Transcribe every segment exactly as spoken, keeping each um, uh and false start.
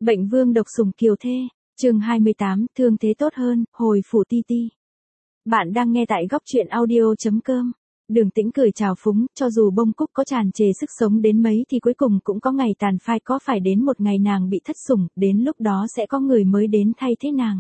Bệnh vương độc sủng kiều thê, chương hai mươi tám, thương thế tốt hơn, hồi phủ ti ti. Bạn đang nghe tại góc truyện audio.com. Đường Tĩnh cười chào phúng, cho dù bông cúc có tràn trề sức sống đến mấy thì cuối cùng cũng có ngày tàn phai, có phải đến một ngày nàng bị thất sủng, đến lúc đó sẽ có người mới đến thay thế nàng.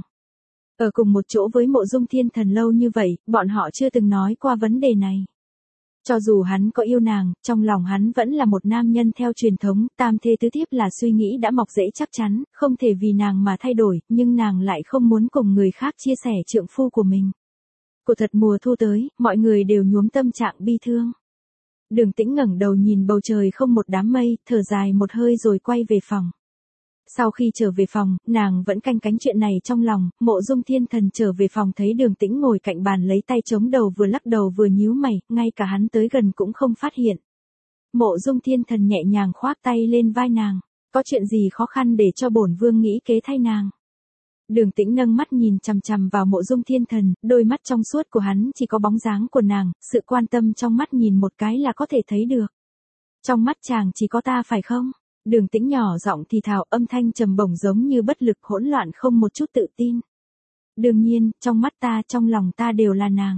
Ở cùng một chỗ với Mộ Dung Thiên Thần lâu như vậy, bọn họ chưa từng nói qua vấn đề này. Cho dù hắn có yêu nàng, trong lòng hắn vẫn là một nam nhân theo truyền thống, tam thê tứ thiếp là suy nghĩ đã mọc rễ chắc chắn, không thể vì nàng mà thay đổi, nhưng nàng lại không muốn cùng người khác chia sẻ trượng phu của mình. Của thật mùa thu tới, mọi người đều nhuốm tâm trạng bi thương. Đường Tĩnh ngẩng đầu nhìn bầu trời không một đám mây, thở dài một hơi rồi quay về phòng. Sau khi trở về phòng, nàng vẫn canh cánh chuyện này trong lòng, Mộ Dung Thiên Thần trở về phòng thấy Đường Tĩnh ngồi cạnh bàn lấy tay chống đầu vừa lắc đầu vừa nhíu mày, ngay cả hắn tới gần cũng không phát hiện. Mộ Dung Thiên Thần nhẹ nhàng khoác tay lên vai nàng, có chuyện gì khó khăn để cho bổn vương nghĩ kế thay nàng. Đường Tĩnh nâng mắt nhìn chằm chằm vào Mộ Dung Thiên Thần, đôi mắt trong suốt của hắn chỉ có bóng dáng của nàng, sự quan tâm trong mắt nhìn một cái là có thể thấy được. Trong mắt chàng chỉ có ta phải không? Đường Tĩnh nhỏ giọng thì thào, âm thanh trầm bổng giống như bất lực hỗn loạn không một chút tự tin. Đương nhiên, trong mắt ta, trong lòng ta đều là nàng.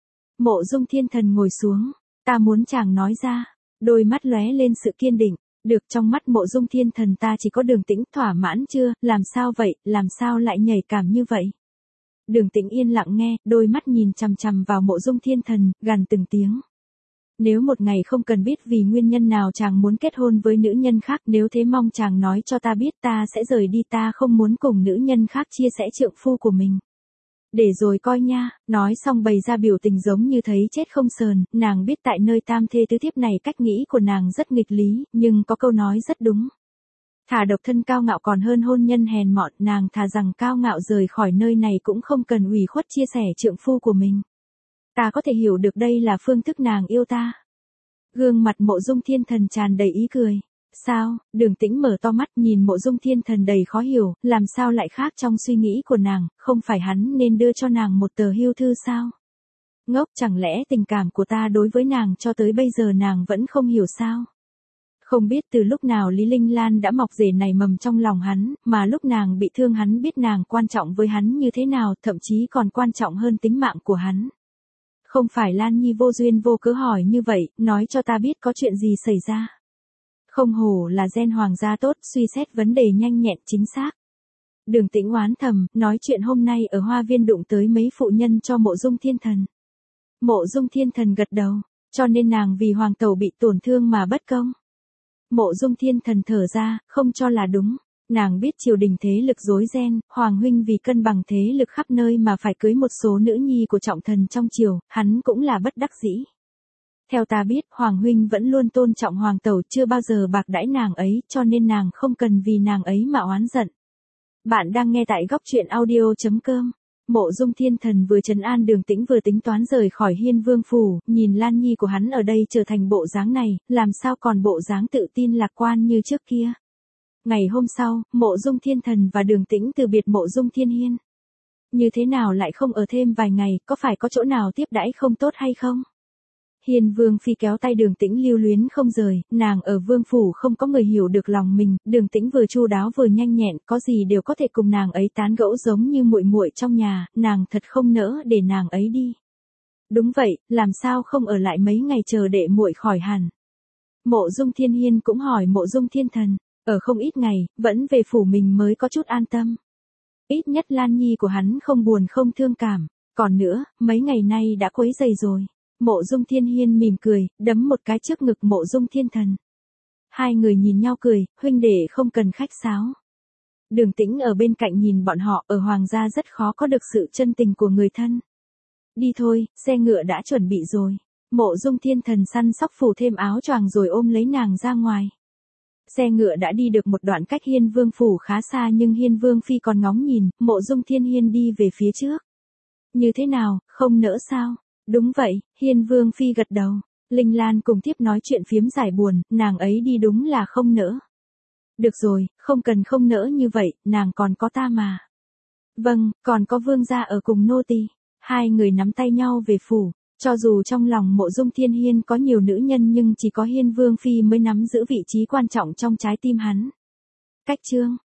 Mộ Dung Thiên Thần ngồi xuống, ta muốn chàng nói ra, đôi mắt lóe lên sự kiên định. Được, trong mắt Mộ Dung Thiên Thần ta chỉ có Đường Tĩnh, thỏa mãn chưa, làm sao vậy, làm sao lại nhảy cảm như vậy? Đường Tĩnh yên lặng nghe, đôi mắt nhìn chằm chằm vào Mộ Dung Thiên Thần, gằn từng tiếng. Nếu một ngày không cần biết vì nguyên nhân nào chàng muốn kết hôn với nữ nhân khác, nếu thế mong chàng nói cho ta biết, ta sẽ rời đi, ta không muốn cùng nữ nhân khác chia sẻ trượng phu của mình. Để rồi coi nha, nói xong bày ra biểu tình giống như thấy chết không sờn, nàng biết tại nơi tam thê tứ thiếp này cách nghĩ của nàng rất nghịch lý, nhưng có câu nói rất đúng. Thà độc thân cao ngạo còn hơn hôn nhân hèn mọn, nàng thà rằng cao ngạo rời khỏi nơi này cũng không cần ủy khuất chia sẻ trượng phu của mình. Ta có thể hiểu được đây là phương thức nàng yêu ta. Gương mặt Mộ Dung Thiên Thần tràn đầy ý cười. Sao? Đường Tĩnh mở to mắt nhìn Mộ Dung Thiên Thần đầy khó hiểu, làm sao lại khác trong suy nghĩ của nàng, không phải hắn nên đưa cho nàng một tờ hưu thư sao? Ngốc, chẳng lẽ tình cảm của ta đối với nàng cho tới bây giờ nàng vẫn không hiểu sao? Không biết từ lúc nào Lý Linh Lan đã mọc rễ nảy mầm trong lòng hắn, mà lúc nàng bị thương hắn biết nàng quan trọng với hắn như thế nào, thậm chí còn quan trọng hơn tính mạng của hắn. Không phải Lan Nhi vô duyên vô cớ hỏi như vậy, nói cho ta biết có chuyện gì xảy ra. Không hổ là gen hoàng gia tốt, suy xét vấn đề nhanh nhẹn chính xác. Đường Tĩnh oán thầm, nói chuyện hôm nay ở hoa viên đụng tới mấy phụ nhân cho Mộ Dung Thiên Thần. Mộ Dung Thiên Thần gật đầu, cho nên nàng vì hoàng tẩu bị tổn thương mà bất công. Mộ Dung Thiên Thần thở ra, không cho là đúng. Nàng biết triều đình thế lực rối ren, Hoàng huynh vì cân bằng thế lực khắp nơi mà phải cưới một số nữ nhi của trọng thần trong triều, hắn cũng là bất đắc dĩ. Theo ta biết, Hoàng huynh vẫn luôn tôn trọng hoàng tẩu, chưa bao giờ bạc đãi nàng ấy, cho nên nàng không cần vì nàng ấy mà oán giận. Bạn đang nghe tại góc truyện audio.com. Mộ Dung Thiên Thần vừa trấn an Đường Tĩnh vừa tính toán rời khỏi Hiên Vương phủ, nhìn Lan Nhi của hắn ở đây trở thành bộ dáng này, làm sao còn bộ dáng tự tin lạc quan như trước kia. Ngày hôm sau, Mộ Dung Thiên Thần và Đường Tĩnh từ biệt Mộ Dung Thiên Hiên. Như thế nào lại không ở thêm vài ngày, có phải có chỗ nào tiếp đãi không tốt hay không? Hiên Vương phi kéo tay Đường Tĩnh lưu luyến không rời, nàng ở vương phủ không có người hiểu được lòng mình, Đường Tĩnh vừa chu đáo vừa nhanh nhẹn, có gì đều có thể cùng nàng ấy tán gẫu giống như muội muội trong nhà, nàng thật không nỡ để nàng ấy đi. Đúng vậy, làm sao không ở lại mấy ngày chờ để muội khỏi hẳn. Mộ Dung Thiên Hiên cũng hỏi Mộ Dung Thiên Thần. Ở không ít ngày, vẫn về phủ mình mới có chút an tâm. Ít nhất Lan Nhi của hắn không buồn không thương cảm. Còn nữa, mấy ngày nay đã quấy rầy rồi. Mộ Dung Thiên Hiên mỉm cười, đấm một cái trước ngực Mộ Dung Thiên Thần. Hai người nhìn nhau cười, huynh đệ không cần khách sáo. Đường Tĩnh ở bên cạnh nhìn bọn họ, ở hoàng gia rất khó có được sự chân tình của người thân. Đi thôi, xe ngựa đã chuẩn bị rồi. Mộ Dung Thiên Thần săn sóc phủ thêm áo choàng rồi ôm lấy nàng ra ngoài. Xe ngựa đã đi được một đoạn cách Hiên Vương phủ khá xa nhưng Hiên Vương phi còn ngóng nhìn, Mộ Dung Thiên Hiên đi về phía trước. Như thế nào, không nỡ sao? Đúng vậy, Hiên Vương phi gật đầu. Linh Lan cùng tiếp nói chuyện phiếm giải buồn, nàng ấy đi đúng là không nỡ. Được rồi, không cần không nỡ như vậy, nàng còn có ta mà. Vâng, còn có vương gia ở cùng nô tỳ. Hai người nắm tay nhau về phủ. Cho dù trong lòng Mộ Dung Thiên Hiên có nhiều nữ nhân nhưng chỉ có Hiên Vương phi mới nắm giữ vị trí quan trọng trong trái tim hắn. Cách chương